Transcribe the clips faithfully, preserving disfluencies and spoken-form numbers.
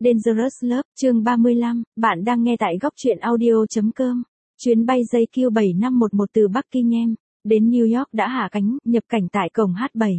Dangerous Love, chương ba mươi lăm, bạn đang nghe tại góc truyện audio.com. Chuyến bay gi quy bảy năm một một từ Bắc Kinh em, đến New York đã hạ cánh, nhập cảnh tại cổng H bảy.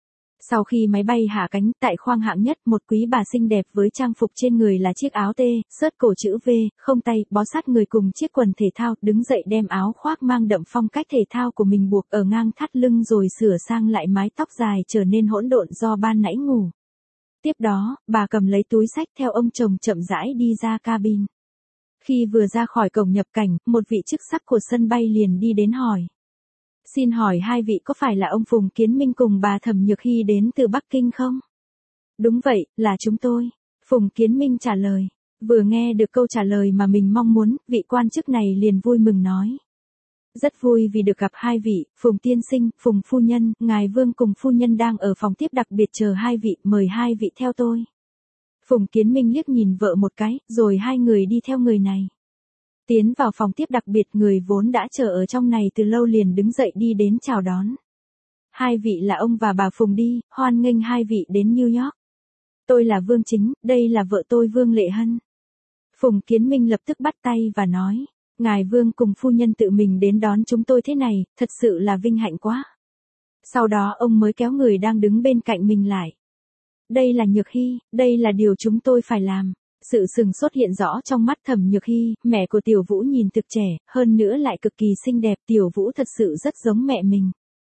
Sau khi máy bay hạ cánh, tại khoang hạng nhất, một quý bà xinh đẹp với trang phục trên người là chiếc áo T, xớt cổ chữ V, không tay, bó sát người cùng chiếc quần thể thao, đứng dậy đem áo khoác mang đậm phong cách thể thao của mình buộc ở ngang thắt lưng rồi sửa sang lại mái tóc dài trở nên hỗn độn do ban nãy ngủ. Tiếp đó, bà cầm lấy túi xách theo ông chồng chậm rãi đi ra cabin. Khi vừa ra khỏi cổng nhập cảnh, một vị chức sắc của sân bay liền đi đến hỏi. Xin hỏi hai vị có phải là ông Phùng Kiến Minh cùng bà Thẩm Nhược Hy đến từ Bắc Kinh không? Đúng vậy, là chúng tôi. Phùng Kiến Minh trả lời. Vừa nghe được câu trả lời mà mình mong muốn, vị quan chức này liền vui mừng nói. Rất vui vì được gặp hai vị, Phùng tiên sinh, Phùng phu nhân, ngài Vương cùng phu nhân đang ở phòng tiếp đặc biệt chờ hai vị, mời hai vị theo tôi. Phùng Kiến Minh liếc nhìn vợ một cái, rồi hai người đi theo người này. Tiến vào phòng tiếp đặc biệt, người vốn đã chờ ở trong này từ lâu liền đứng dậy đi đến chào đón. Hai vị là ông và bà Phùng đi, hoan nghênh hai vị đến New York. Tôi là Vương Chính, đây là vợ tôi Vương Lệ Hân. Phùng Kiến Minh lập tức bắt tay và nói. Ngài Vương cùng phu nhân tự mình đến đón chúng tôi thế này, thật sự là vinh hạnh quá. Sau đó ông mới kéo người đang đứng bên cạnh mình lại. Đây là Nhược Hy, đây là điều chúng tôi phải làm. Sự sừng sốt hiện rõ trong mắt Thẩm Nhược Hy, mẹ của Tiểu Vũ nhìn thực trẻ, hơn nữa lại cực kỳ xinh đẹp, Tiểu Vũ thật sự rất giống mẹ mình.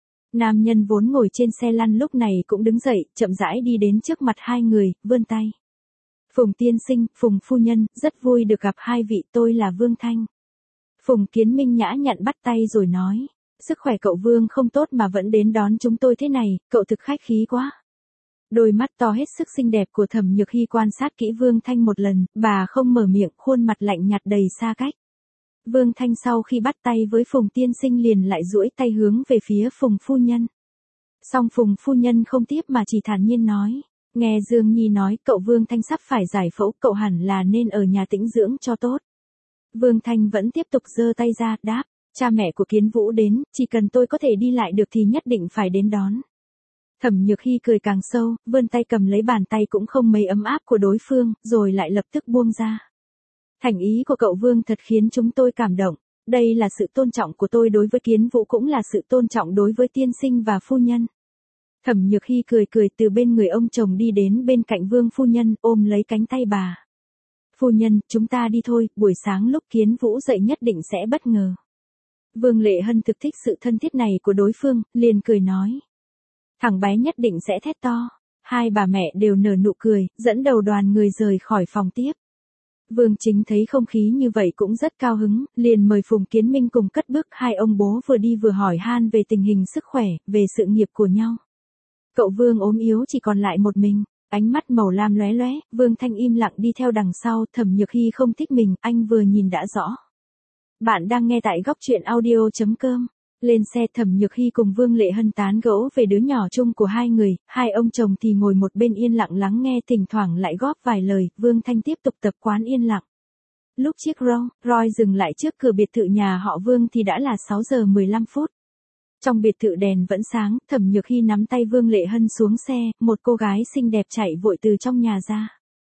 Nam nhân vốn ngồi trên xe lăn lúc này cũng đứng dậy, chậm rãi đi đến trước mặt hai người, vươn tay. Phùng tiên sinh, Phùng phu nhân, rất vui được gặp hai vị, tôi là Vương Thanh. Phùng Kiến Minh nhã nhặn bắt tay rồi nói, sức khỏe cậu Vương không tốt mà vẫn đến đón chúng tôi thế này, cậu thực khách khí quá. Đôi mắt to hết sức xinh đẹp của Thẩm Nhược Hy quan sát kỹ Vương Thanh một lần, bà không mở miệng, khuôn mặt lạnh nhạt đầy xa cách. Vương Thanh sau khi bắt tay với Phùng tiên sinh liền lại duỗi tay hướng về phía Phùng phu nhân. Song Phùng phu nhân không tiếp mà chỉ thản nhiên nói, nghe Dương Nhi nói cậu Vương Thanh sắp phải giải phẫu, cậu hẳn là nên ở nhà tĩnh dưỡng cho tốt. Vương Thanh vẫn tiếp tục giơ tay ra, đáp, cha mẹ của Kiến Vũ đến, chỉ cần tôi có thể đi lại được thì nhất định phải đến đón. Thẩm Nhược Hy cười càng sâu, vươn tay cầm lấy bàn tay cũng không mấy ấm áp của đối phương, rồi lại lập tức buông ra. Thành ý của cậu Vương thật khiến chúng tôi cảm động, đây là sự tôn trọng của tôi đối với Kiến Vũ cũng là sự tôn trọng đối với tiên sinh và phu nhân. Thẩm Nhược Hy cười cười từ bên người ông chồng đi đến bên cạnh Vương phu nhân, ôm lấy cánh tay bà. Phu nhân, chúng ta đi thôi, buổi sáng lúc Kiến Vũ dậy nhất định sẽ bất ngờ. Vương Lệ Hân thực thích sự thân thiết này của đối phương, liền cười nói. Thằng bé nhất định sẽ thét to. Hai bà mẹ đều nở nụ cười, dẫn đầu đoàn người rời khỏi phòng tiếp. Vương Chính thấy không khí như vậy cũng rất cao hứng, liền mời Phùng Kiến Minh cùng cất bước, hai ông bố vừa đi vừa hỏi han về tình hình sức khỏe, về sự nghiệp của nhau. Cậu Vương ốm yếu chỉ còn lại một mình. Ánh mắt màu lam lóe lóe, Vương Thanh im lặng đi theo đằng sau, Thẩm Nhược Hy không thích mình, anh vừa nhìn đã rõ. Bạn đang nghe tại góc truyện audio.com. Lên xe, Thẩm Nhược Hy cùng Vương Lệ Hân tán gẫu về đứa nhỏ chung của hai người, hai ông chồng thì ngồi một bên yên lặng lắng nghe, thỉnh thoảng lại góp vài lời, Vương Thanh tiếp tục tập quán yên lặng. Lúc chiếc Rolls Royce dừng lại trước cửa biệt thự nhà họ Vương thì đã là sáu giờ mười lăm phút. Trong biệt thự đèn vẫn sáng, Thẩm Nhược Hy nắm tay Vương Lệ Hân xuống xe, một cô gái xinh đẹp chạy vội từ trong nhà ra.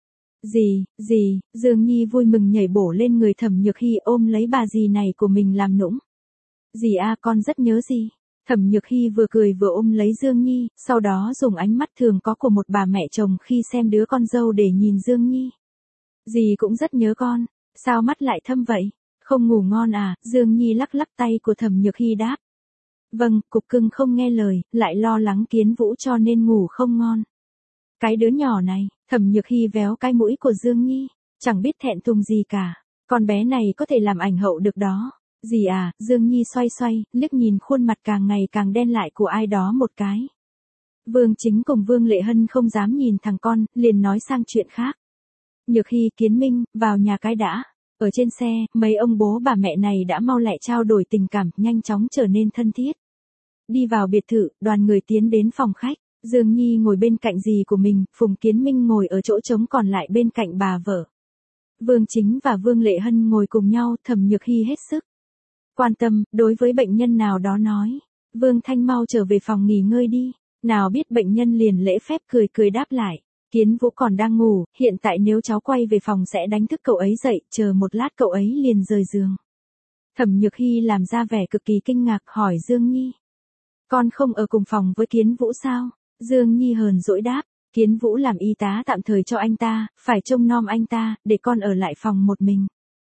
Dì, dì, Dương Nhi vui mừng nhảy bổ lên người Thẩm Nhược Hy ôm lấy bà dì này của mình làm nũng. Dì a, con rất nhớ dì. Thẩm Nhược Hy vừa cười vừa ôm lấy Dương Nhi, sau đó dùng ánh mắt thường có của một bà mẹ chồng khi xem đứa con dâu để nhìn Dương Nhi. Dì cũng rất nhớ con, sao mắt lại thâm vậy? Không ngủ ngon à? Dương Nhi lắc lắc tay của Thẩm Nhược Hy đáp. Vâng, cục cưng không nghe lời, lại lo lắng Kiến Vũ cho nên ngủ không ngon. Cái đứa nhỏ này, Thẩm Nhược Hy véo cái mũi của Dương Nhi, chẳng biết thẹn thùng gì cả, con bé này có thể làm ảnh hậu được đó. Dì à, Dương Nhi xoay xoay, liếc nhìn khuôn mặt càng ngày càng đen lại của ai đó một cái. Vương Chính cùng Vương Lệ Hân không dám nhìn thằng con, liền nói sang chuyện khác. Nhược Hy, Kiến Minh, vào nhà cái đã. Ở trên xe, mấy ông bố bà mẹ này đã mau lẹ trao đổi tình cảm, nhanh chóng trở nên thân thiết. Đi vào biệt thự, đoàn người tiến đến phòng khách, Dương Nhi ngồi bên cạnh dì của mình, Phùng Kiến Minh ngồi ở chỗ trống còn lại bên cạnh bà vợ. Vương Chính và Vương Lệ Hân ngồi cùng nhau, Thẩm Nhược Hy hết sức quan tâm, đối với bệnh nhân nào đó nói, Vương Thanh mau trở về phòng nghỉ ngơi đi, nào biết bệnh nhân liền lễ phép cười cười đáp lại, Kiến Vũ còn đang ngủ, hiện tại nếu cháu quay về phòng sẽ đánh thức cậu ấy dậy, chờ một lát cậu ấy liền rời giường. Thẩm Nhược Hy làm ra vẻ cực kỳ kinh ngạc hỏi Dương Nhi. Con không ở cùng phòng với Kiến Vũ sao? Dương Nhi hờn dỗi đáp, Kiến Vũ làm y tá tạm thời cho anh ta, phải trông nom anh ta, để con ở lại phòng một mình.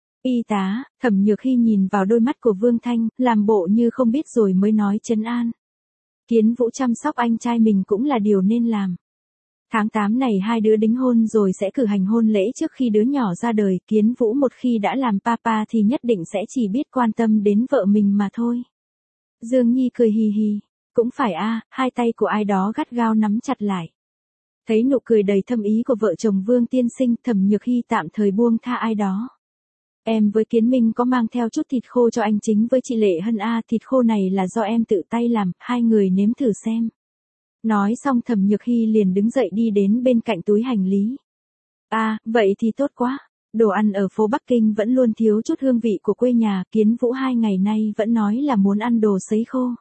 Y tá, Thẩm Nhược Hy nhìn vào đôi mắt của Vương Thanh, làm bộ như không biết rồi mới nói trấn an. Kiến Vũ chăm sóc anh trai mình cũng là điều nên làm. Tháng tám này hai đứa đính hôn rồi sẽ cử hành hôn lễ trước khi đứa nhỏ ra đời, Kiến Vũ một khi đã làm papa thì nhất định sẽ chỉ biết quan tâm đến vợ mình mà thôi. Dương Nhi cười hì hì, cũng phải a, hai tay của ai đó gắt gao nắm chặt lại. Thấy nụ cười đầy thâm ý của vợ chồng Vương tiên sinh, Thẩm Nhược Hy tạm thời buông tha ai đó. Em với Kiến Minh có mang theo chút thịt khô cho anh Chính với chị Lệ Hân a, thịt khô này là do em tự tay làm, hai người nếm thử xem. Nói xong Thẩm Nhược Hy liền đứng dậy đi đến bên cạnh túi hành lý. À, vậy thì tốt quá. Đồ ăn ở phố Bắc Kinh vẫn luôn thiếu chút hương vị của quê nhà, Kiến Vũ hai ngày nay vẫn nói là muốn ăn đồ sấy khô.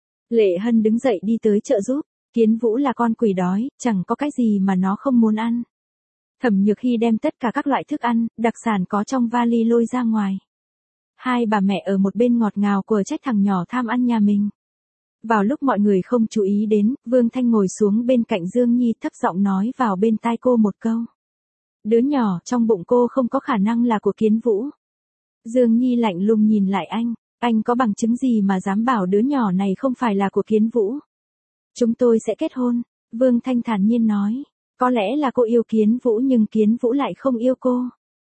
Lệ Hân đứng dậy đi tới trợ giúp, Kiến Vũ là con quỷ đói, chẳng có cái gì mà nó không muốn ăn. Thẩm Nhược Hy đem tất cả các loại thức ăn, đặc sản có trong vali lôi ra ngoài. Hai bà mẹ ở một bên ngọt ngào của trách thằng nhỏ tham ăn nhà mình. Vào lúc mọi người không chú ý đến, Vương Thanh ngồi xuống bên cạnh Dương Nhi thấp giọng nói vào bên tai cô một câu. Đứa nhỏ trong bụng cô không có khả năng là của Kiến Vũ. Dương Nhi lạnh lùng nhìn lại anh, anh có bằng chứng gì mà dám bảo đứa nhỏ này không phải là của Kiến Vũ? Chúng tôi sẽ kết hôn, Vương Thanh thản nhiên nói. Có lẽ là cô yêu Kiến Vũ nhưng Kiến Vũ lại không yêu cô.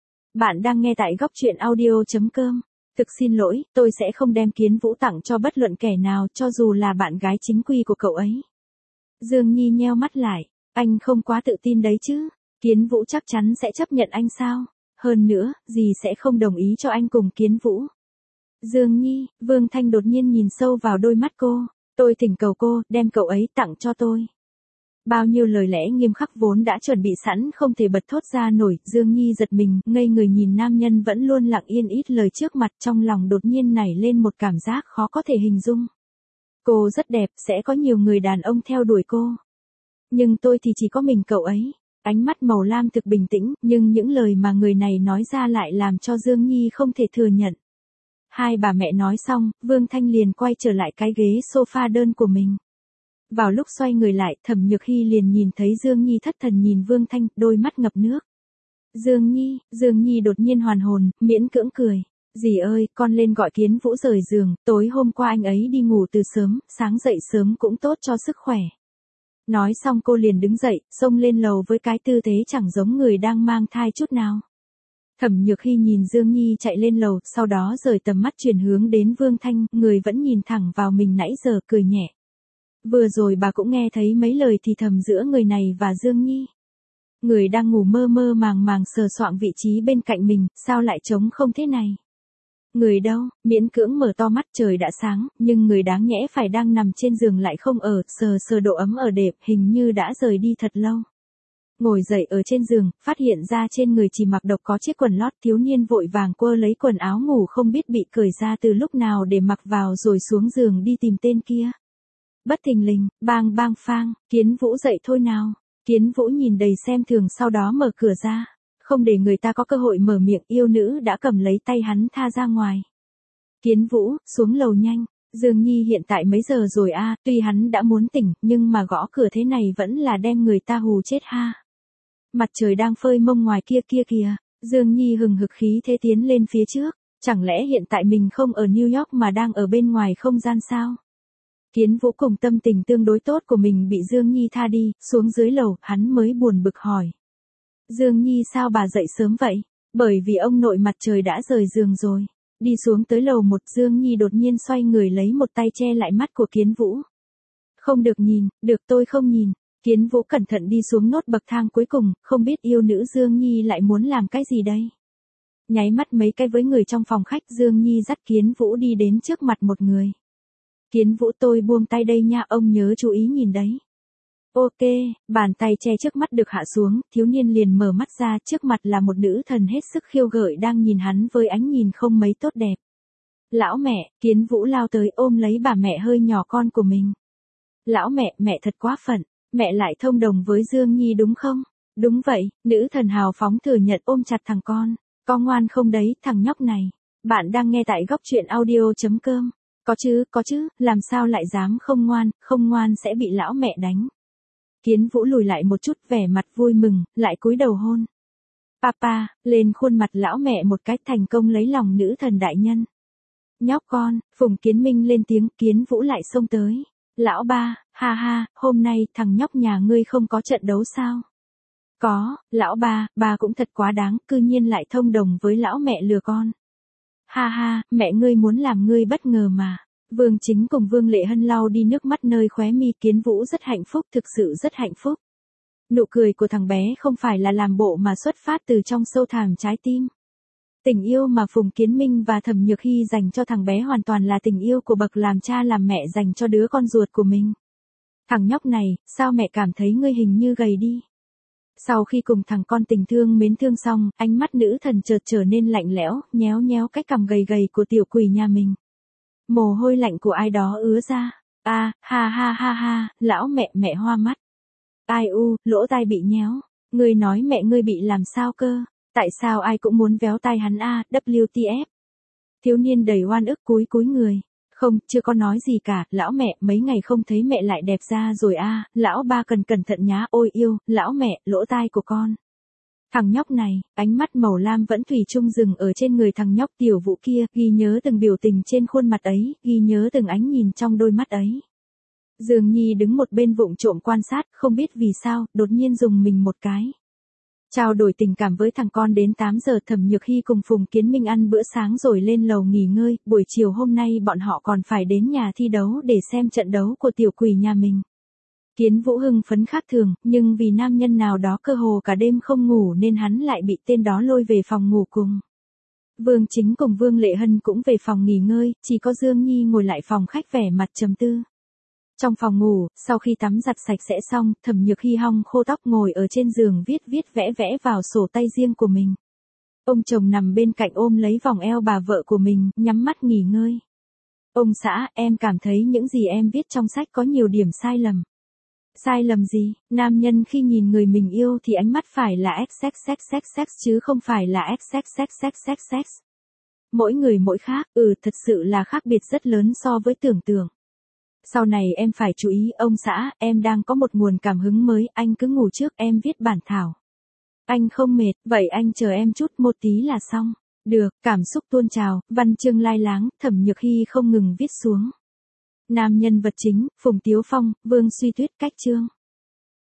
Bạn đang nghe tại góc truyện audio chấm com. Thực xin lỗi, tôi sẽ không đem Kiến Vũ tặng cho bất luận kẻ nào cho dù là bạn gái chính quy của cậu ấy. Dương Nhi nheo mắt lại, anh không quá tự tin đấy chứ. Kiến Vũ chắc chắn sẽ chấp nhận anh sao? Hơn nữa, dì sẽ không đồng ý cho anh cùng Kiến Vũ. Dương Nhi, Vương Thanh đột nhiên nhìn sâu vào đôi mắt cô. Tôi thỉnh cầu cô, đem cậu ấy tặng cho tôi. Bao nhiêu lời lẽ nghiêm khắc vốn đã chuẩn bị sẵn không thể bật thốt ra nổi, Dương Nhi giật mình, ngây người nhìn nam nhân vẫn luôn lặng yên ít lời trước mặt, trong lòng đột nhiên nảy lên một cảm giác khó có thể hình dung. Cô rất đẹp, sẽ có nhiều người đàn ông theo đuổi cô. Nhưng tôi thì chỉ có mình cậu ấy. Ánh mắt màu lam thực bình tĩnh, nhưng những lời mà người này nói ra lại làm cho Dương Nhi không thể thừa nhận. Hai bà mẹ nói xong, Vương Thanh liền quay trở lại cái ghế sofa đơn của mình. Vào lúc xoay người lại, Thẩm Nhược Hy liền nhìn thấy Dương Nhi thất thần nhìn Vương Thanh, đôi mắt ngập nước. Dương Nhi, Dương Nhi đột nhiên hoàn hồn, miễn cưỡng cười. Dì ơi, con lên gọi Kiến Vũ rời giường, tối hôm qua anh ấy đi ngủ từ sớm, sáng dậy sớm cũng tốt cho sức khỏe. Nói xong cô liền đứng dậy, xông lên lầu với cái tư thế chẳng giống người đang mang thai chút nào. Thẩm Nhược Hy nhìn Dương Nhi chạy lên lầu, sau đó rời tầm mắt chuyển hướng đến Vương Thanh, người vẫn nhìn thẳng vào mình nãy giờ cười nhẹ. Vừa rồi bà cũng nghe thấy mấy lời thì thầm giữa người này và Dương Nhi. Người đang ngủ mơ mơ màng màng sờ soạng vị trí bên cạnh mình, sao lại trống không thế này? Người đâu, miễn cưỡng mở to mắt, trời đã sáng, nhưng người đáng nhẽ phải đang nằm trên giường lại không ở, sờ sờ độ ấm ở đệm, hình như đã rời đi thật lâu. Ngồi dậy ở trên giường, phát hiện ra trên người chỉ mặc độc có chiếc quần lót, thiếu niên vội vàng quơ lấy quần áo ngủ không biết bị cởi ra từ lúc nào để mặc vào rồi xuống giường đi tìm tên kia. Bất thình lình, bang bang phang, Kiến Vũ dậy thôi nào. Kiến Vũ nhìn đầy xem thường sau đó mở cửa ra. Không để người ta có cơ hội mở miệng, yêu nữ đã cầm lấy tay hắn tha ra ngoài. Kiến Vũ, xuống lầu nhanh. Dương Nhi hiện tại mấy giờ rồi a? Tuy hắn đã muốn tỉnh, nhưng mà gõ cửa thế này vẫn là đem người ta hù chết ha. Mặt trời đang phơi mông ngoài kia kia kìa. Dương Nhi hừng hực khí thế tiến lên phía trước. Chẳng lẽ hiện tại mình không ở New York mà đang ở bên ngoài không gian sao? Kiến Vũ cùng tâm tình tương đối tốt của mình bị Dương Nhi tha đi, xuống dưới lầu, hắn mới buồn bực hỏi. Dương Nhi sao bà dậy sớm vậy? Bởi vì ông nội mặt trời đã rời giường rồi. Đi xuống tới lầu một, Dương Nhi đột nhiên xoay người lấy một tay che lại mắt của Kiến Vũ. Không được nhìn, được tôi không nhìn. Kiến Vũ cẩn thận đi xuống nốt bậc thang cuối cùng, không biết yêu nữ Dương Nhi lại muốn làm cái gì đây? Nháy mắt mấy cái với người trong phòng khách, Dương Nhi dắt Kiến Vũ đi đến trước mặt một người. Kiến Vũ, tôi buông tay đây nha, ông nhớ chú ý nhìn đấy. Ok, bàn tay che trước mắt được hạ xuống, thiếu niên liền mở mắt ra, trước mặt là một nữ thần hết sức khiêu gợi đang nhìn hắn với ánh nhìn không mấy tốt đẹp. Lão mẹ, Kiến Vũ lao tới ôm lấy bà mẹ hơi nhỏ con của mình. Lão mẹ, mẹ thật quá phận, mẹ lại thông đồng với Dương Nhi đúng không? Đúng vậy, nữ thần hào phóng thừa nhận ôm chặt thằng con. Có ngoan không đấy, thằng nhóc này. Bạn đang nghe tại góc truyện audio.com. Có chứ, có chứ, làm sao lại dám không ngoan, không ngoan sẽ bị lão mẹ đánh. Kiến Vũ lùi lại một chút, vẻ mặt vui mừng, lại cúi đầu hôn. Papa, lên khuôn mặt lão mẹ một cách thành công lấy lòng nữ thần đại nhân. Nhóc con, Phùng Kiến Minh lên tiếng, Kiến Vũ lại xông tới. Lão ba, ha ha, hôm nay thằng nhóc nhà ngươi không có trận đấu sao? Có, lão ba, ba cũng thật quá đáng, cư nhiên lại thông đồng với lão mẹ lừa con. Ha ha, mẹ ngươi muốn làm ngươi bất ngờ mà. Vương Chính cùng Vương Lệ Hân lau đi nước mắt nơi khóe mi. Kiến Vũ rất hạnh phúc, thực sự rất hạnh phúc. Nụ cười của thằng bé không phải là làm bộ mà xuất phát từ trong sâu thẳm trái tim. Tình yêu mà Phùng Kiến Minh và Thẩm Nhược Hy dành cho thằng bé hoàn toàn là tình yêu của bậc làm cha làm mẹ dành cho đứa con ruột của mình. Thằng nhóc này, sao mẹ cảm thấy ngươi hình như gầy đi? Sau khi cùng thằng con tình thương mến thương xong, ánh mắt nữ thần chợt trở nên lạnh lẽo, nhéo nhéo cái cằm gầy gầy của tiểu quỷ nhà mình. Mồ hôi lạnh của ai đó ứa ra. A, à, ha ha ha ha, lão mẹ mẹ hoa mắt. Ai u, lỗ tai bị nhéo. Ngươi nói mẹ ngươi bị làm sao cơ? Tại sao ai cũng muốn véo tai hắn a, W T F. Thiếu niên đầy oan ức cúi cúi người. Không, chưa có nói gì cả, lão mẹ, mấy ngày không thấy mẹ lại đẹp ra rồi a, lão ba cần cẩn thận nhá, ôi yêu, lão mẹ, lỗ tai của con. Thằng nhóc này, ánh mắt màu lam vẫn thủy chung dừng ở trên người thằng nhóc Tiểu Vũ kia, ghi nhớ từng biểu tình trên khuôn mặt ấy, ghi nhớ từng ánh nhìn trong đôi mắt ấy. Dương Nhi đứng một bên vụng trộm quan sát, không biết vì sao, đột nhiên dùng mình một cái. Trao đổi tình cảm với thằng con đến tám giờ. Thẩm Nhược Hy cùng Phùng Kiến Minh ăn bữa sáng rồi lên lầu nghỉ ngơi, buổi chiều hôm nay bọn họ còn phải đến nhà thi đấu để xem trận đấu của tiểu quỷ nhà mình. Kiến Vũ hưng phấn khác thường, nhưng vì nam nhân nào đó cơ hồ cả đêm không ngủ nên hắn lại bị tên đó lôi về phòng ngủ cùng. Vương Chính cùng Vương Lệ Hân cũng về phòng nghỉ ngơi, chỉ có Dương Nhi ngồi lại phòng khách vẻ mặt trầm tư. Trong phòng ngủ, sau khi tắm giặt sạch sẽ xong, Thẩm Nhược Hy hong khô tóc ngồi ở trên giường viết viết vẽ vẽ vào sổ tay riêng của mình. Ông chồng nằm bên cạnh ôm lấy vòng eo bà vợ của mình, nhắm mắt nghỉ ngơi. Ông xã, em cảm thấy những gì em viết trong sách có nhiều điểm sai lầm. Sai lầm gì? Nam nhân khi nhìn người mình yêu thì ánh mắt phải là xxxxx chứ không phải là xxxxxx. Mỗi người mỗi khác, ừ thật sự là khác biệt rất lớn so với tưởng tượng. Sau này em phải chú ý, ông xã, em đang có một nguồn cảm hứng mới, anh cứ ngủ trước, em viết bản thảo. Anh không mệt, vậy anh chờ em chút một tí là xong. Được, cảm xúc tuôn trào, văn chương lai láng, Thẩm Nhược Hy không ngừng viết xuống. Nam nhân vật chính, Phùng Tiếu Phong, Vương Suy Tuyết, cách chương.